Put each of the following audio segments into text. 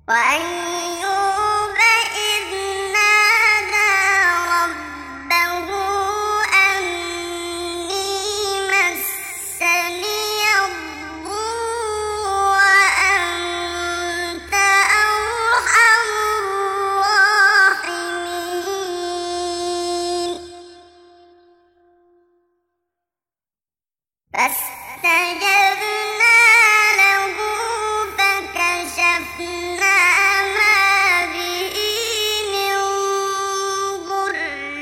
وأيوب إذ نادى ربه أني مسني الضر وأنت أرحم الراحمين فاستجبنا له فكشفنا ما به من ضر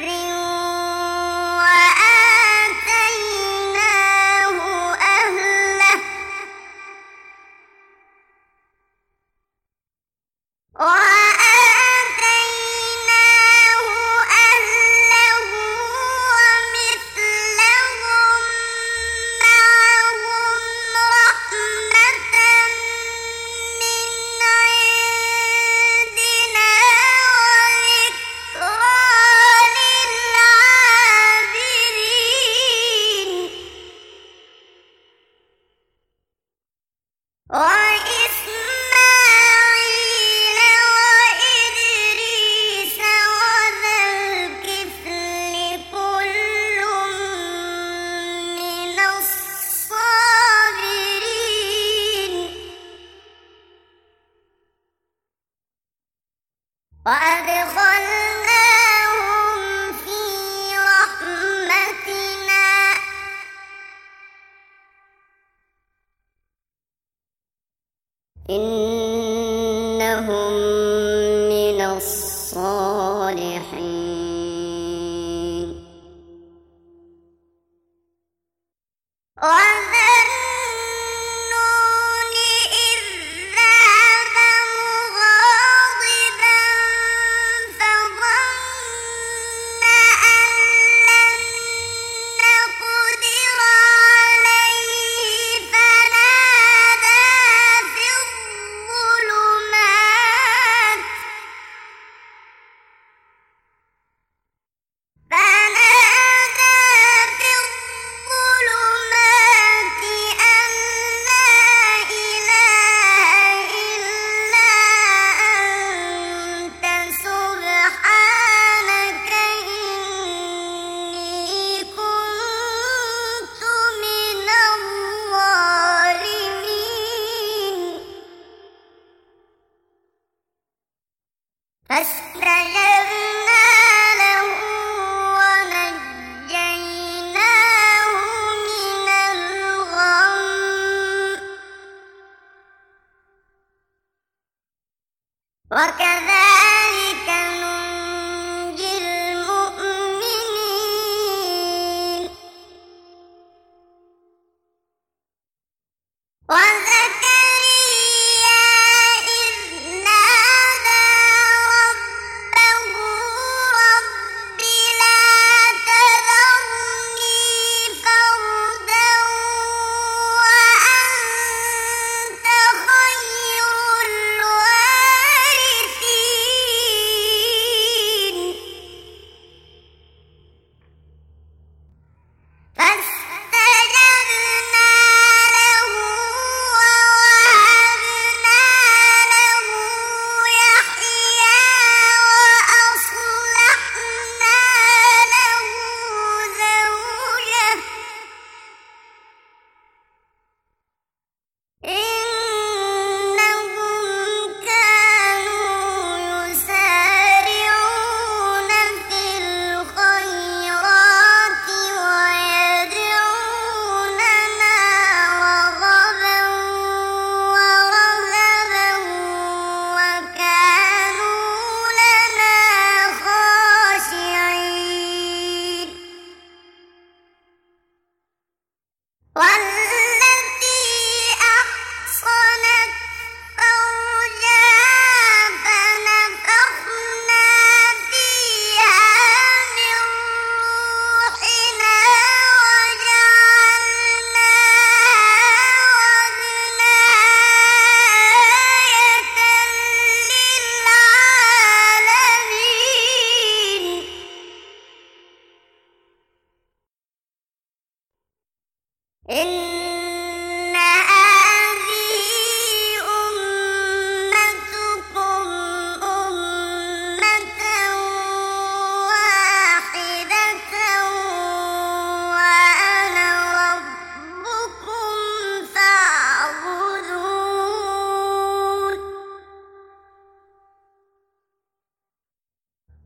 وآتيناه أهله ومثلهم معهم رحمة من عندنا وذكرى للعابدين وإسماعيل وإدريس وذا الكفل كل من الصابرين وأدخلناهم في رحمتنا إنهم من الصالحين وذا النون إذ ذهب مغاضبا فظن أن لن نقدر عليه فنادى في الظلمات أن لا إله إلا أنت سبحانك إني كنت من الظالمين فاستجبنا له ونجيناه من الغم وكذلك ننجي المؤمنين وزكريا إذ نادى ربه رب لا تذرني فردا وأنت خير الوارثين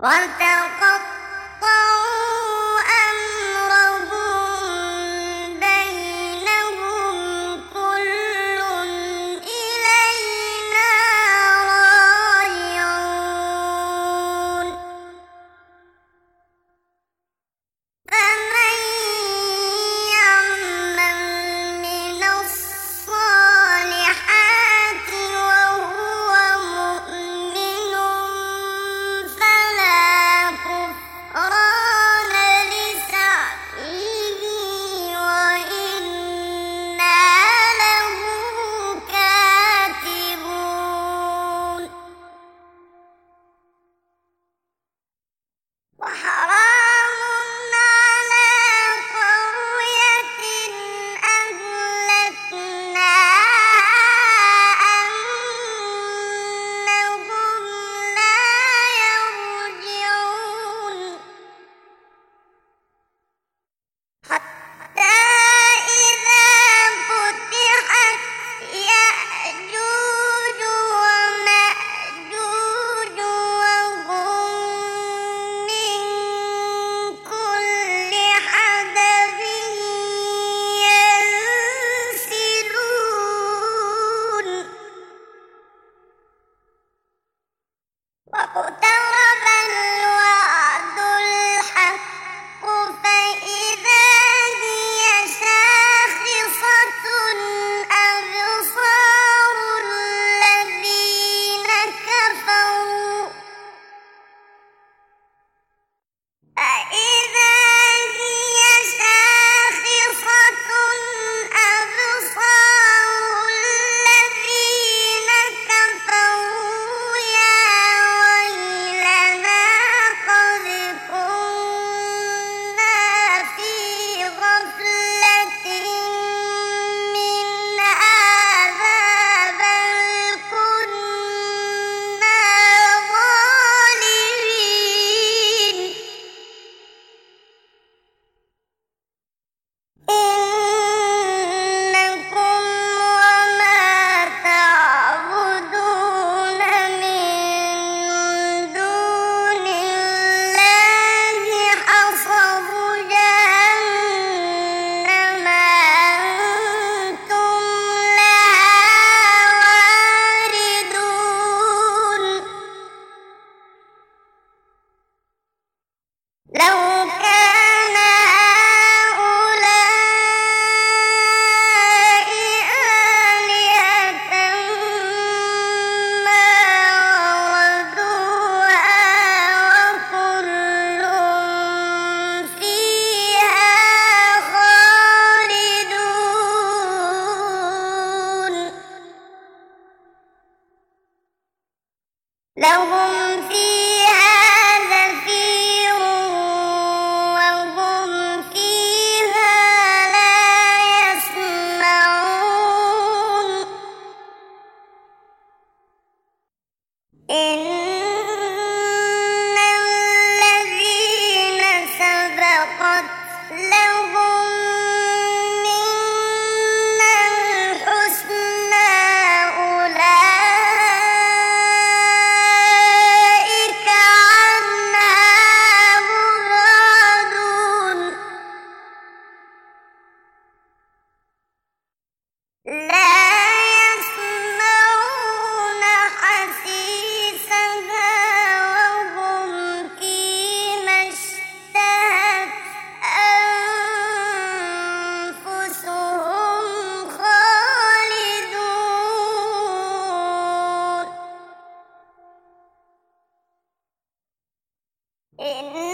وتقطعوا أمرهم بينهم كل إلينا راجعون فمن يعمل من الصالحات وهو مؤمن فلا كفران لسعيه وإنا له كاتبون وحرام على قرية أهلكناها أنهم لا يرجعون حتى إذا فتحت يأجوج ومأجوج وهم من كل حدب ينسلون واقترب الوعد الحق فإذا هي شاخصة أبصار الذين كفروا فإذا هي شاخصة أبصار الذين كفروا يا ويلنا قد كنا في غفلة من هذا بل كنا ظالمين إنكم وما تعبدون من دون الله حصب جهنم أنتم لها واردون لو كان هؤلاء آلهة ما وردوها وكل فيها خالدون لهم فيها زفير وهم فيها لا يسمعون إن الذين سبقت لهم منا الحسنى أولئك عنها مبعدون لا يسمعون حسيسها وهم فيما اشتهت أنفسهم خالدون